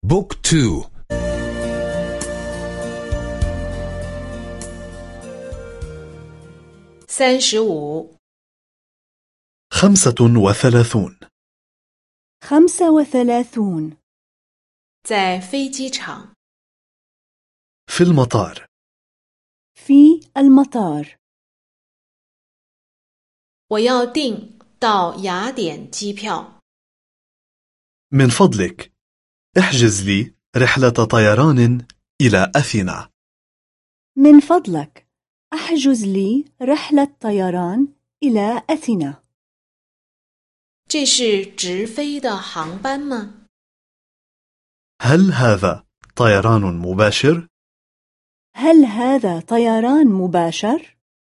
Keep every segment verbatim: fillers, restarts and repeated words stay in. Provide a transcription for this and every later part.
بوك تو. ثلاثين. خمسة وثلاثون. خمسة وثلاثون. 在飞机场。 في المطار. في المطار. 我要订到雅典机票。 من فضلك احجز لي رحلة طيران إلى أثينا. من فضلك احجز لي رحلة طيران إلى أثينا. 这是直飞的航班吗？ هل هذا طيران مباشر؟ هل هذا طيران مباشر؟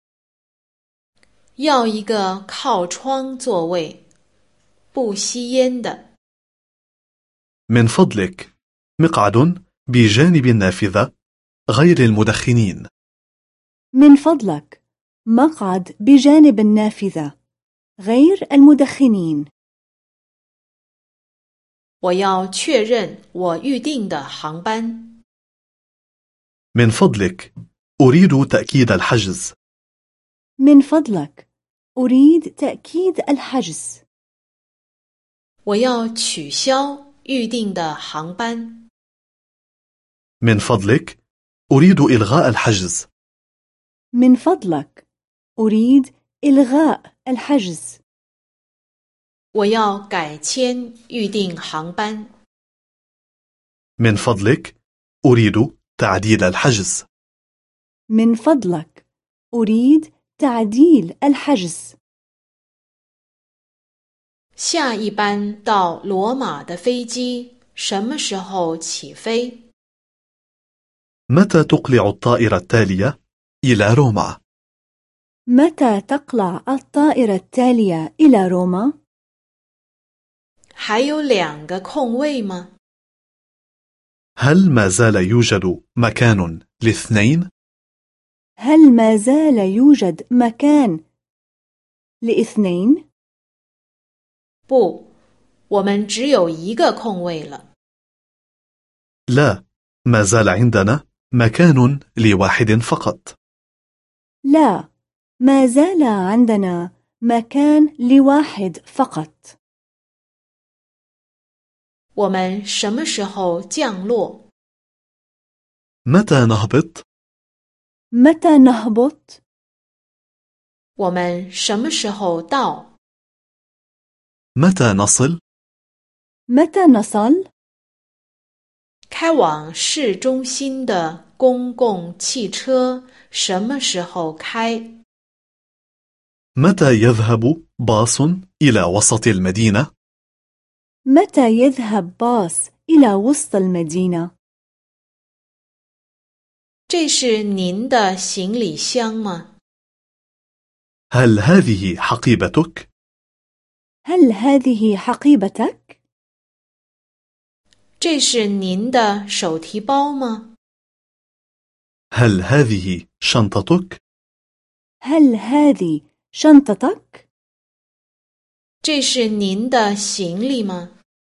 要一个靠窗座位，不吸烟的。 من فضلك مقعد بجانب النافذة غير المدخنين. من فضلك مقعد بجانب النافذة غير المدخنين. 我要确认我预订的航班。 من فضلك أريد تأكيد الحجز. من فضلك أريد تأكيد الحجز. 我要取消预订的航班。 من فضلك أريد إلغاء الحجز. من فضلك أريد إلغاء الحجز. 我要改签预订航班。 من فضلك أريد تعديل الحجز. من فضلك أريد تعديل الحجز. 下一班到罗马的飞机什么时候起飞？ متى تقلع الطائرة التالية إلى روما؟ متى تقلع الطائرة التالية إلى روما؟ 还有两个空位吗？ هل ما زال يوجد مكان لاثنين؟ هل ما زال يوجد مكان لاثنين؟ 不，我们只有一个空位了。 لا، ما زال عندنا مكان لواحد فقط. لا، ما زال عندنا مكان لواحد فقط. 我们什么时候降落？ متى نهبط؟ متى نهبط؟ 我们什么时候到？ متى نصل؟ متى نصل؟ 开往市中心的公共汽车什么时候开？ متى يذهب باص إلى وسط المدينة؟ متى يذهب باص إلى وسط المدينة؟ 这是您的行李箱吗？ هل هذه حقيبتك؟ هل هذه حقيبتك؟ 这是您的手提包吗？ هل هذه شنطتك؟ هل هذه شنطتك؟ 这是您的行李吗？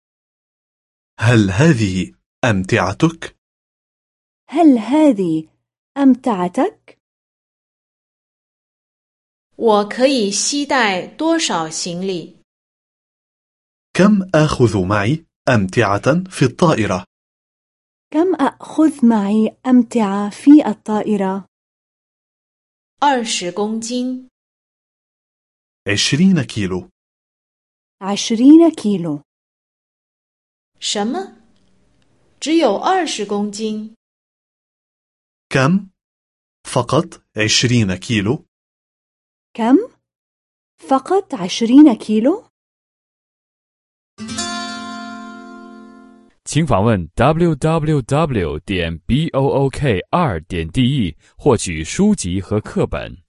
هل هذه أمتعتك؟ هل هذه أمتعتك؟ 我可以携带多少行李？ كم آخذ معي أمتعة في الطائرة؟ كم أخذ معي أمتعة في الطائرة؟ 二十公斤。 عشرين كيلو. عشرين كيلو. 什么？只有二十公斤？ كم؟ فقط عشرين كيلو. كم؟ فقط عشرين كيلو؟ 请访问 double-u double-u double-u 点 book 二点 de 获取书籍和课本。